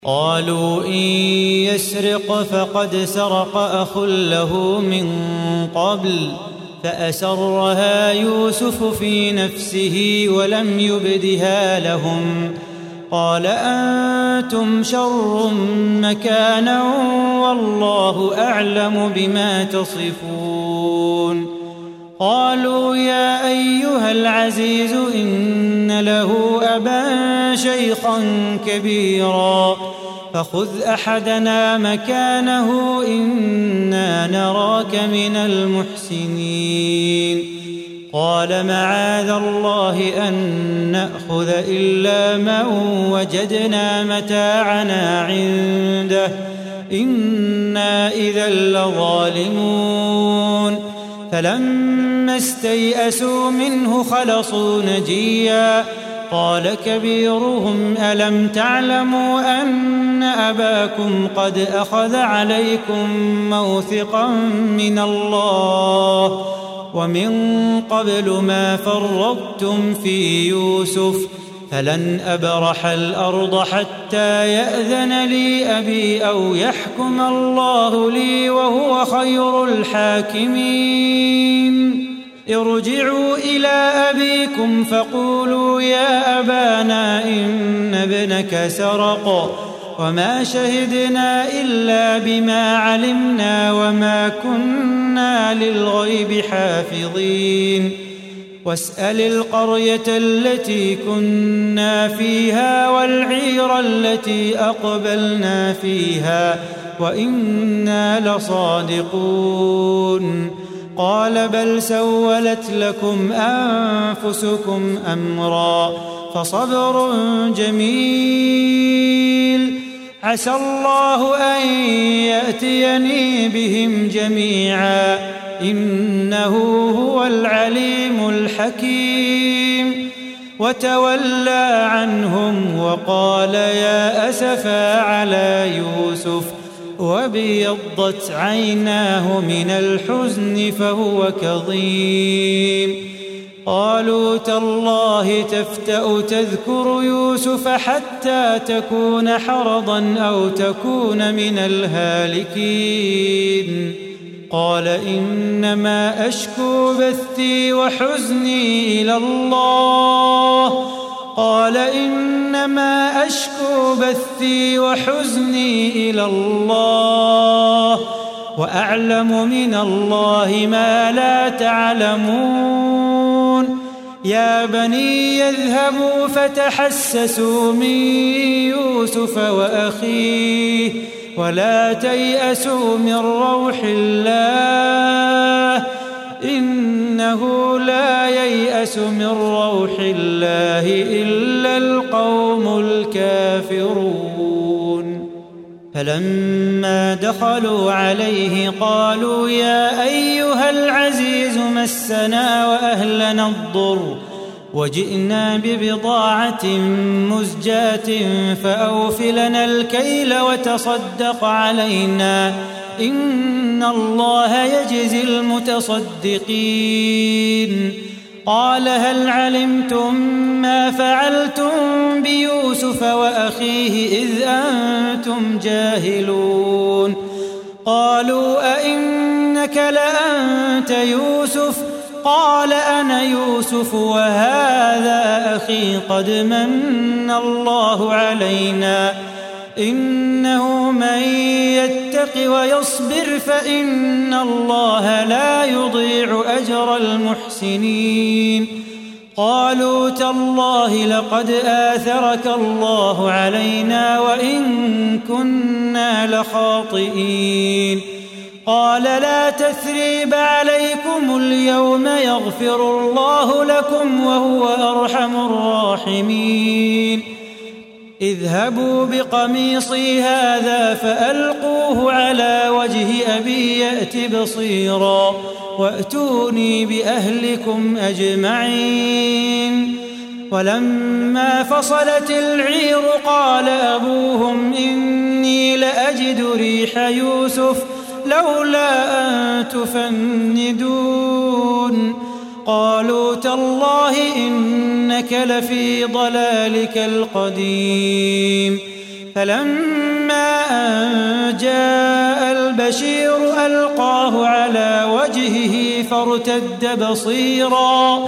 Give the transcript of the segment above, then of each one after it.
قالوا إن يسرق فقد سرق أخ له من قبل فأسرها يوسف في نفسه ولم يبدها لهم قال أنتم شر مكانا والله أعلم بما تصفون قالوا يا أيها العزيز إن له أبا شيخا كبيرا فخذ أحدنا مكانه إنا نراك من المحسنين قال معاذ الله أن نأخذ إلا من وجدنا متاعنا عنده إنا إذا لظالمون فلما استيئسوا منه خلصوا نجيا قال كبيرهم ألم تعلموا أن أباكم قد أخذ عليكم موثقا من الله ومن قبل ما فرطتم في يوسف فلن أبرح الأرض حتى يأذن لي أبي أو يحكم الله لي وهو خير الحاكمين ارجعوا إلى أبيكم فقولوا يا أبانا إن ابنك سرق وما شهدنا إلا بما علمنا وما كنا للغيب حافظين واسأل القرية التي كنا فيها والعير التي أقبلنا فيها وإنا لصادقون قال بل سولت لكم أنفسكم أمرا فصبر جميل عسى الله أن يأتيني بهم جميعا إنه هو العليم الحكيم وتولى عنهم وقال يا أسفا على يوسف وابيضت عيناه من الحزن فهو كظيم قالوا تالله تفتأ تذكر يوسف حتى تكون حرضا أو تكون من الهالكين قال إنما أشكو بثي وحزني إلى الله قال إنما أشكو بثي وحزني إلى الله وأعلم من الله ما لا تعلمون يا بني يذهبوا فتحسسوا من يوسف وأخيه ولا تيأسوا من روح الله إنه لا ييأس من روح الله إلا القوم الكافرون فلما دخلوا عليه قالوا يا أيها العزيز مسنا وأهلنا الضر وجئنا ببضاعة مزجاة فأوف لنا الكيل وتصدق علينا إن الله يجزي المتصدقين قال هل علمتم ما فعلتم بيوسف وأخيه إذ أنتم جاهلون قالوا أئنك لأنت يوسف قال أنا يوسف وهذا أخي قد من الله علينا إنه من يتق ويصبر فإن الله لا يضيع أجر المحسنين قالوا تالله لقد آثرك الله علينا وإن كنا لخاطئين قال لا تثريب عليكم اليوم يغفر الله لكم وهو أرحم الراحمين اذهبوا بقميصي هذا فألقوه على وجه أبي يأت بصيرا وأتوني بأهلكم أجمعين ولما فصلت العير قال أبوهم إني لأجد ريح يوسف لولا أن تفندون قالوا تالله إنك لفي ضلالك القديم فلما أن جاء البشير ألقاه على وجهه فارتد بصيرا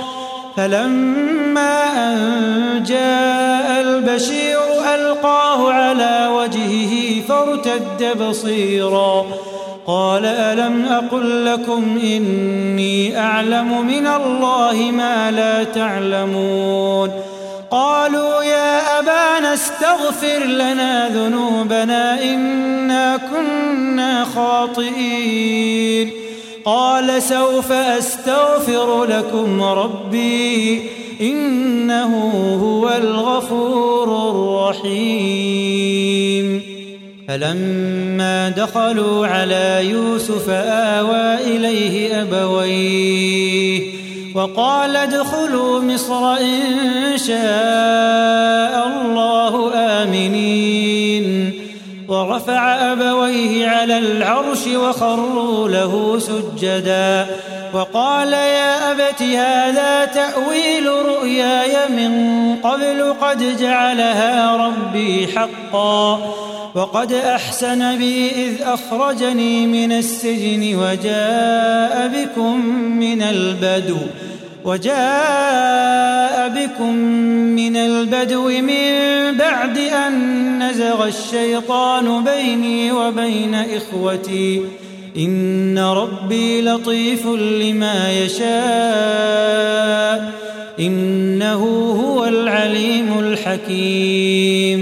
قال ألم أقل لكم إني أعلم من الله ما لا تعلمون قالوا يا أبانا استغفر لنا ذنوبنا إنا كنا خاطئين قال سوف أستغفر لكم ربي إنه هو الغفور الرحيم فلما دخلوا على يوسف آوى إليه أبويه وقال ادخلوا مصر إن شاء الله آمنين ورفع أبويه على العرش وخروا له سجدا وقال يا أبت هذا تأويل رؤياي من قبل قد جعلها ربي حقا وقد أحسن بي إذ أخرجني من السجن وجاء بكم من البدو من بعد أن نزغ الشيطان بيني وبين إخوتي إن ربي لطيف لما يشاء إنه هو العليم الحكيم